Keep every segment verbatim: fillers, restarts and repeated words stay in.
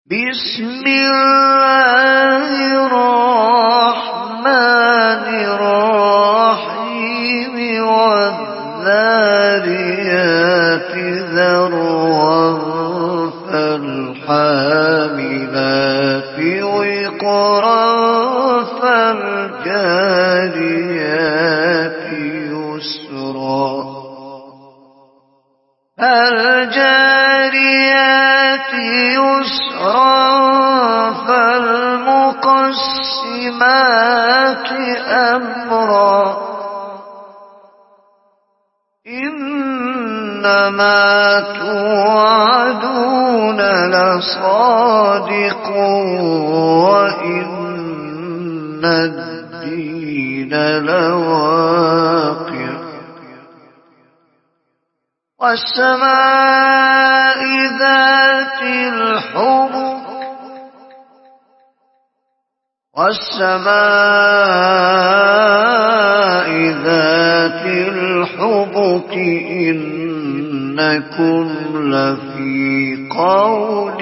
بسم الله الرحمن الرحيم والذاريات ذروا فالحاملات وقرا فالجاريات يسرا فالجاريات يسرا فالمقسمات أمرا إنما توعدون لصادق وإن الدين لواقع والسماء ذات الحبك والسماء ذات الحبك إنكم لفي قول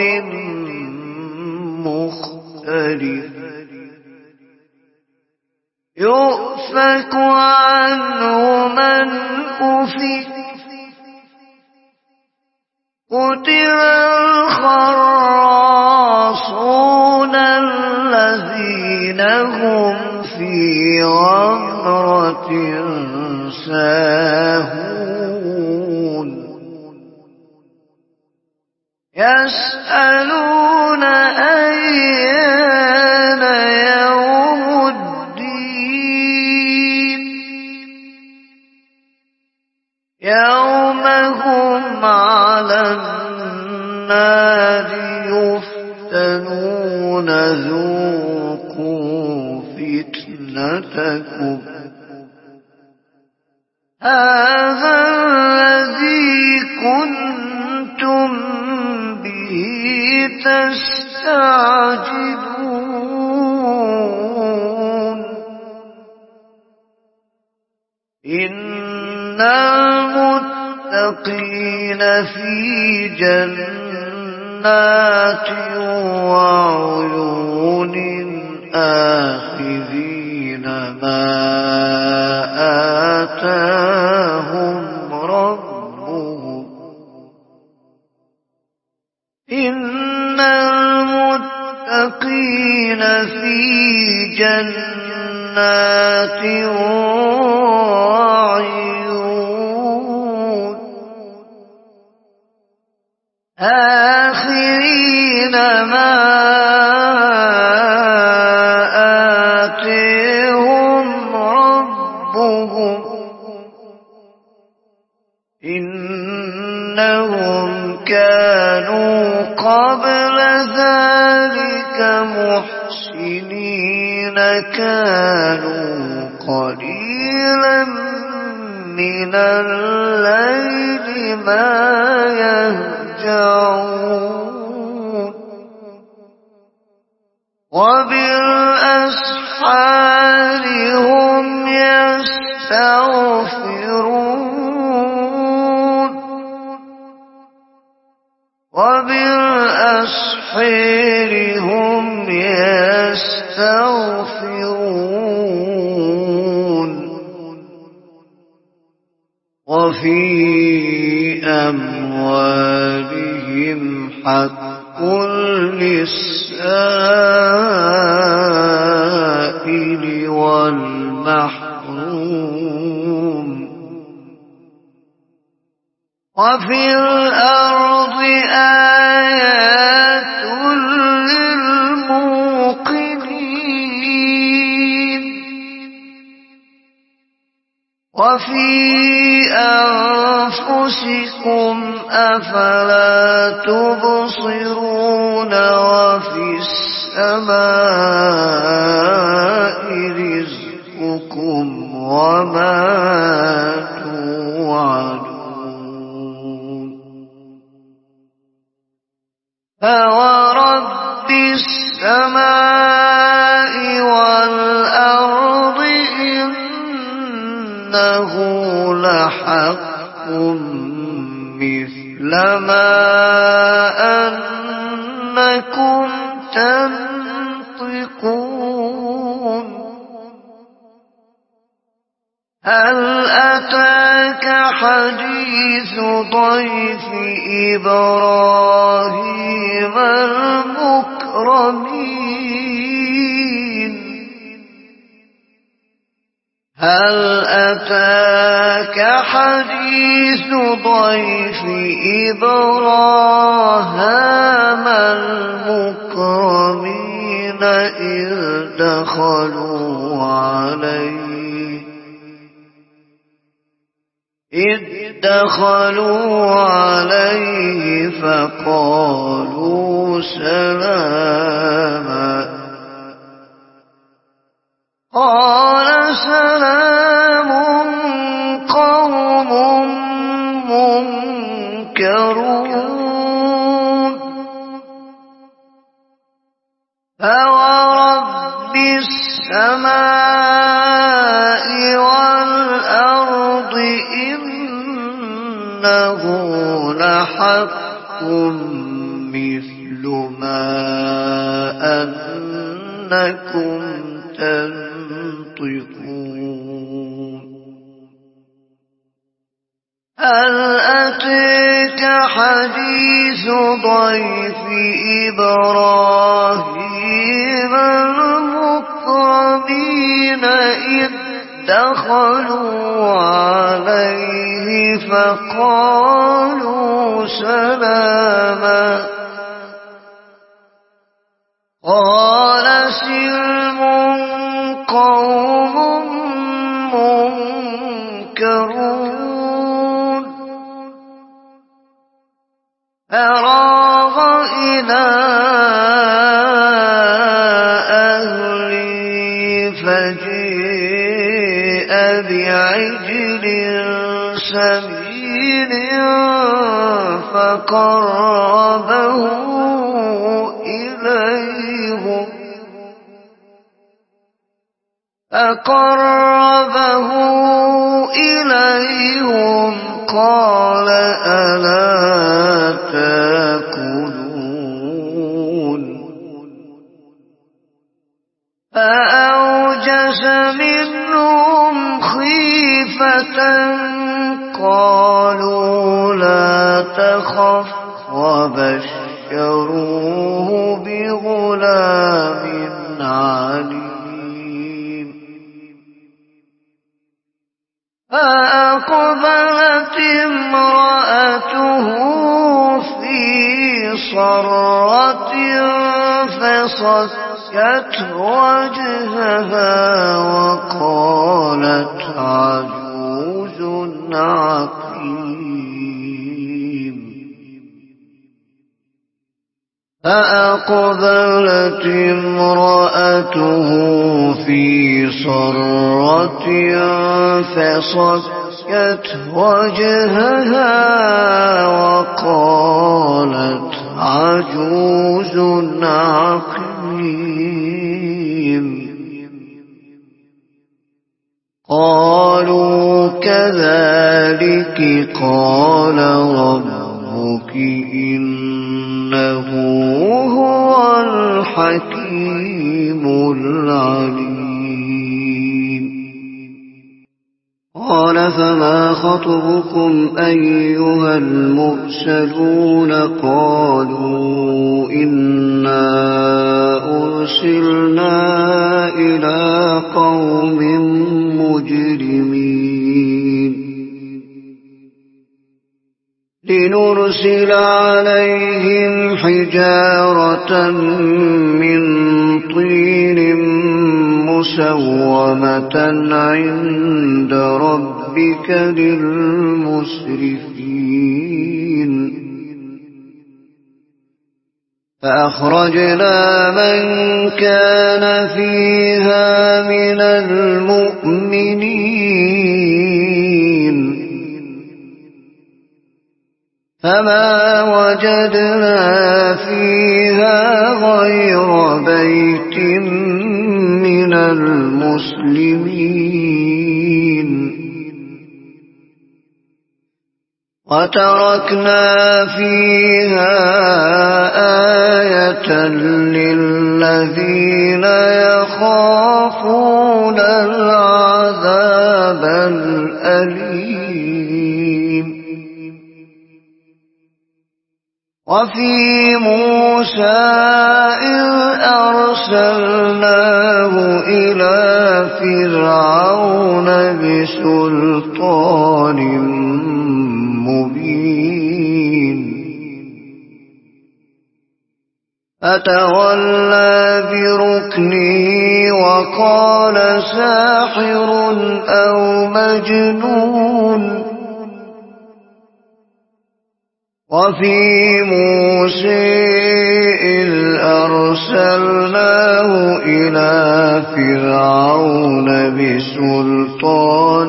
مختلف يؤفك عنه من أفك قتل الخراصون الذين هم في غمرة ساهون يسألون أيان يوم الدين يوم هم على النار يفتنون ذوقوا فتنتكم هذا الذي كنتم به تستعجلون إن المتقين في جنات وعيون آخذين ما آتاهم ربهم إن المتقين في جنات وعيون آخذين ما آتاهم ربهم إنهم كانوا قبل ذلك محسنين كانوا قليلا من الليل ما يهجعون وبالأسحار هم يستغفرون وبالأسحار هم يستغفرون وفي أموالهم حق للسائل والمحروم وفي الأرض آيات للموقنين وفي أنفسكم أفلا تبصرون وفي السماء رزقكم وما توعدون فورب السماء والأرض إنه لحق مثل ما أن أنكم تنطقون هل أتاك حديث ضيف إبراهيم المكرمين هل أتاك حديث ضيف إبراهيم المكرمين إذ دخلوا عليه إذ دخلوا عليه فقالوا سلاما قال سلام قوم منكرون فورب السماء والأرض إنه لحق مثل ما أنكم تنطقون هل أتاك حديث ضيف إبراهيم المكرمين إذ دخلوا عليه فقالوا سلاما قال سلم قوم منكرون فراغ إلى أهله فجيء بعجل سمين فقربه إليهم فقربه إليهم قال ألا تأكلون فأوجس منهم خيفة قالوا لا تخف وبشروه بغلام عليم فأقبلت امرأته في صرة فصكت وجهها وقالت عجوز عقيم فأقبلت امرأته في صرة فصكت وجهها وقالت عجوز عقيم قالوا كذلك قال ربك إنه هو الحكيم العليم قال فما خطبكم أيها المرسلون قالوا إنا أرسلنا إلى قوم مجرمين لنرسل عليهم حجارة من طين مسومة عند ربك للمسرفين فأخرجنا من كان فيها من المؤمنين فما وجدنا فيها غير بيت من المسلمين وتركنا فيها آية للذين يخافون العذاب الأليم. وفي موسى إذ أرسلناه إلى فرعون بسلطان مبين فتولى بركنه وقال ساحر أو مجنون. وفي موسى إذ أرسلناه إلى فرعون بسلطان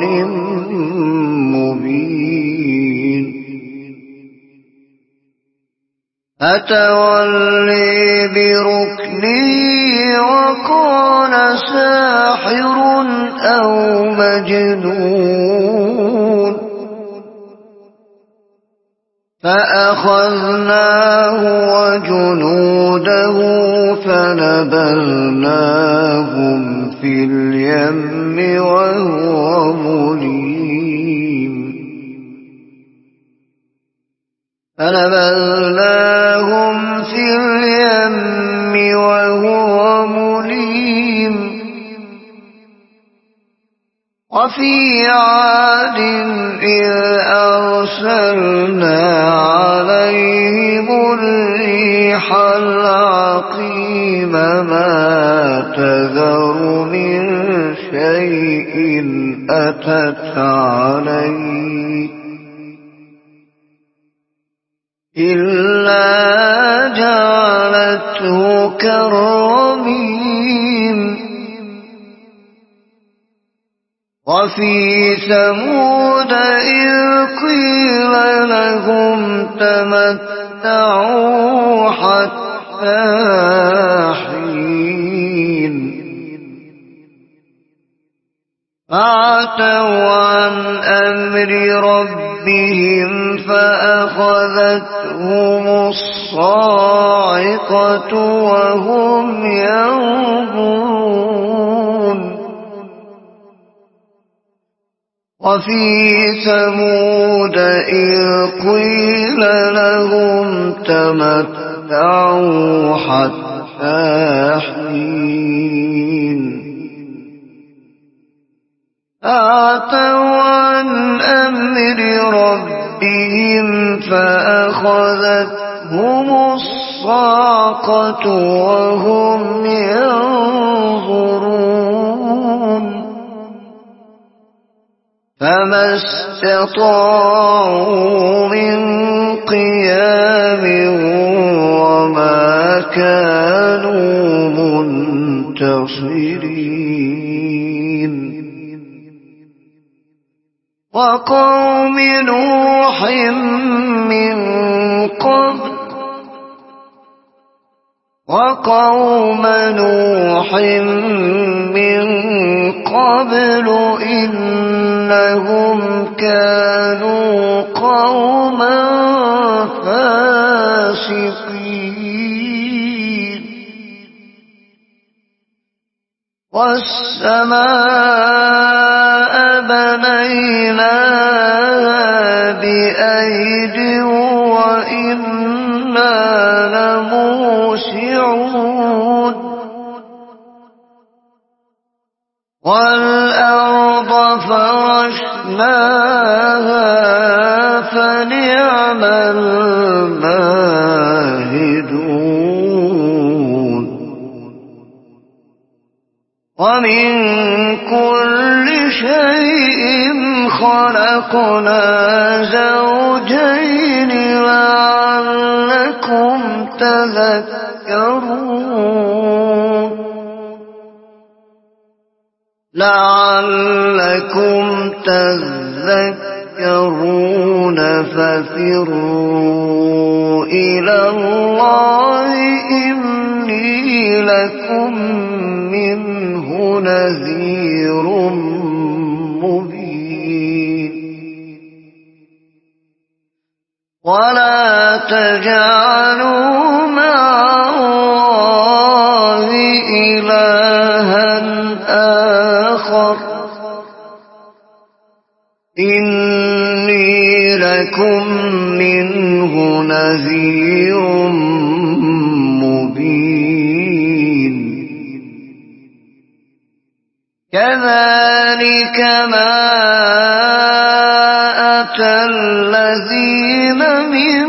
مبين فتولى بركنه وقال ساحر أو مجنون. فأخذناه وجنوده فنبذناهم في اليم وهو مليم فنبذناهم في اليم وهو مليم. وفي عاد إذ أرسلنا عليهم الريح العقيم ما تذر من شيء أتت عليه إلا جعلته كالرميم. وفي ثمود إذ قيل لهم تمتعوا حتى حين فعتوا عن أمر ربهم فأخذتهم الصاعقة وهم ينظرون. وفي ثمود إذ قيل لهم تمتعوا حتى حين فعتوا عن أمر ربهم فأخذتهم الصاعقة وهم ينظرون. فما استطاعوا من قيام وما كانوا منتصرين. وقوم نوح من قبل وقوم نوح من قبل إنهم كانوا قوما فاسقين. والسماء بنيناها بأيد وإنا لموسعون. والأرض فرشناها فنعم الماهدون. ومن كل شيء خلقنا زوجين لعلكم تذكرون لعلكم تذكرون ففروا إلى الله إني لكم منه نذير مبين. تجعلوا مع الله إلها آخر إني لكم منه نذير مبين كذلك ما أتى الذين من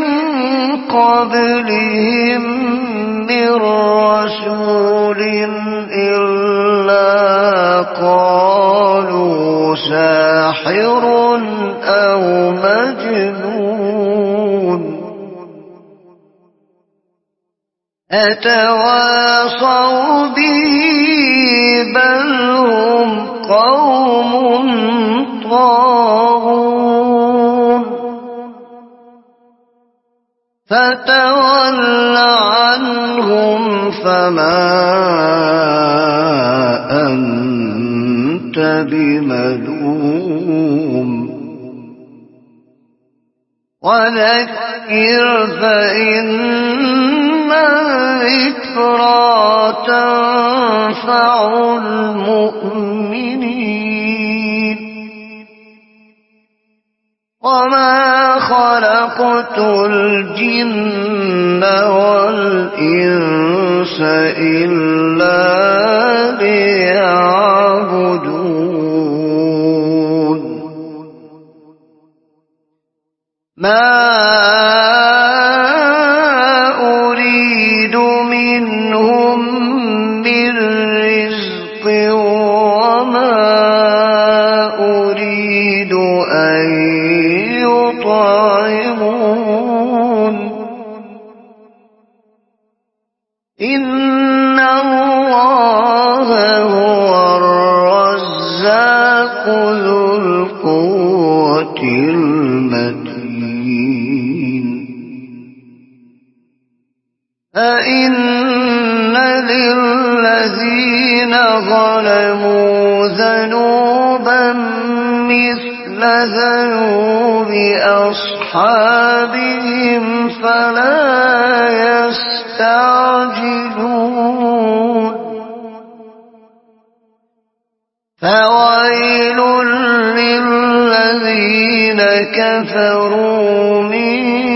قبلهم من رسول إلا قالوا ساحر أو مجنون أتواصوا به بل هم قوم طاغون فتول عنهم فما أنت بملوم وذكر فإن الذكرى تنفع المؤمنين وما خلقت الجن والإنس إلا ليعبدون ما أريد منهم من رزق وما أريد أن يطعمون إن الله هو الرزاق ذو القوة المتين فإن للذين ظلموا ذنوبا مثل ذنوب أصحابهم فلا يستعجلون فويل للذين كفروا من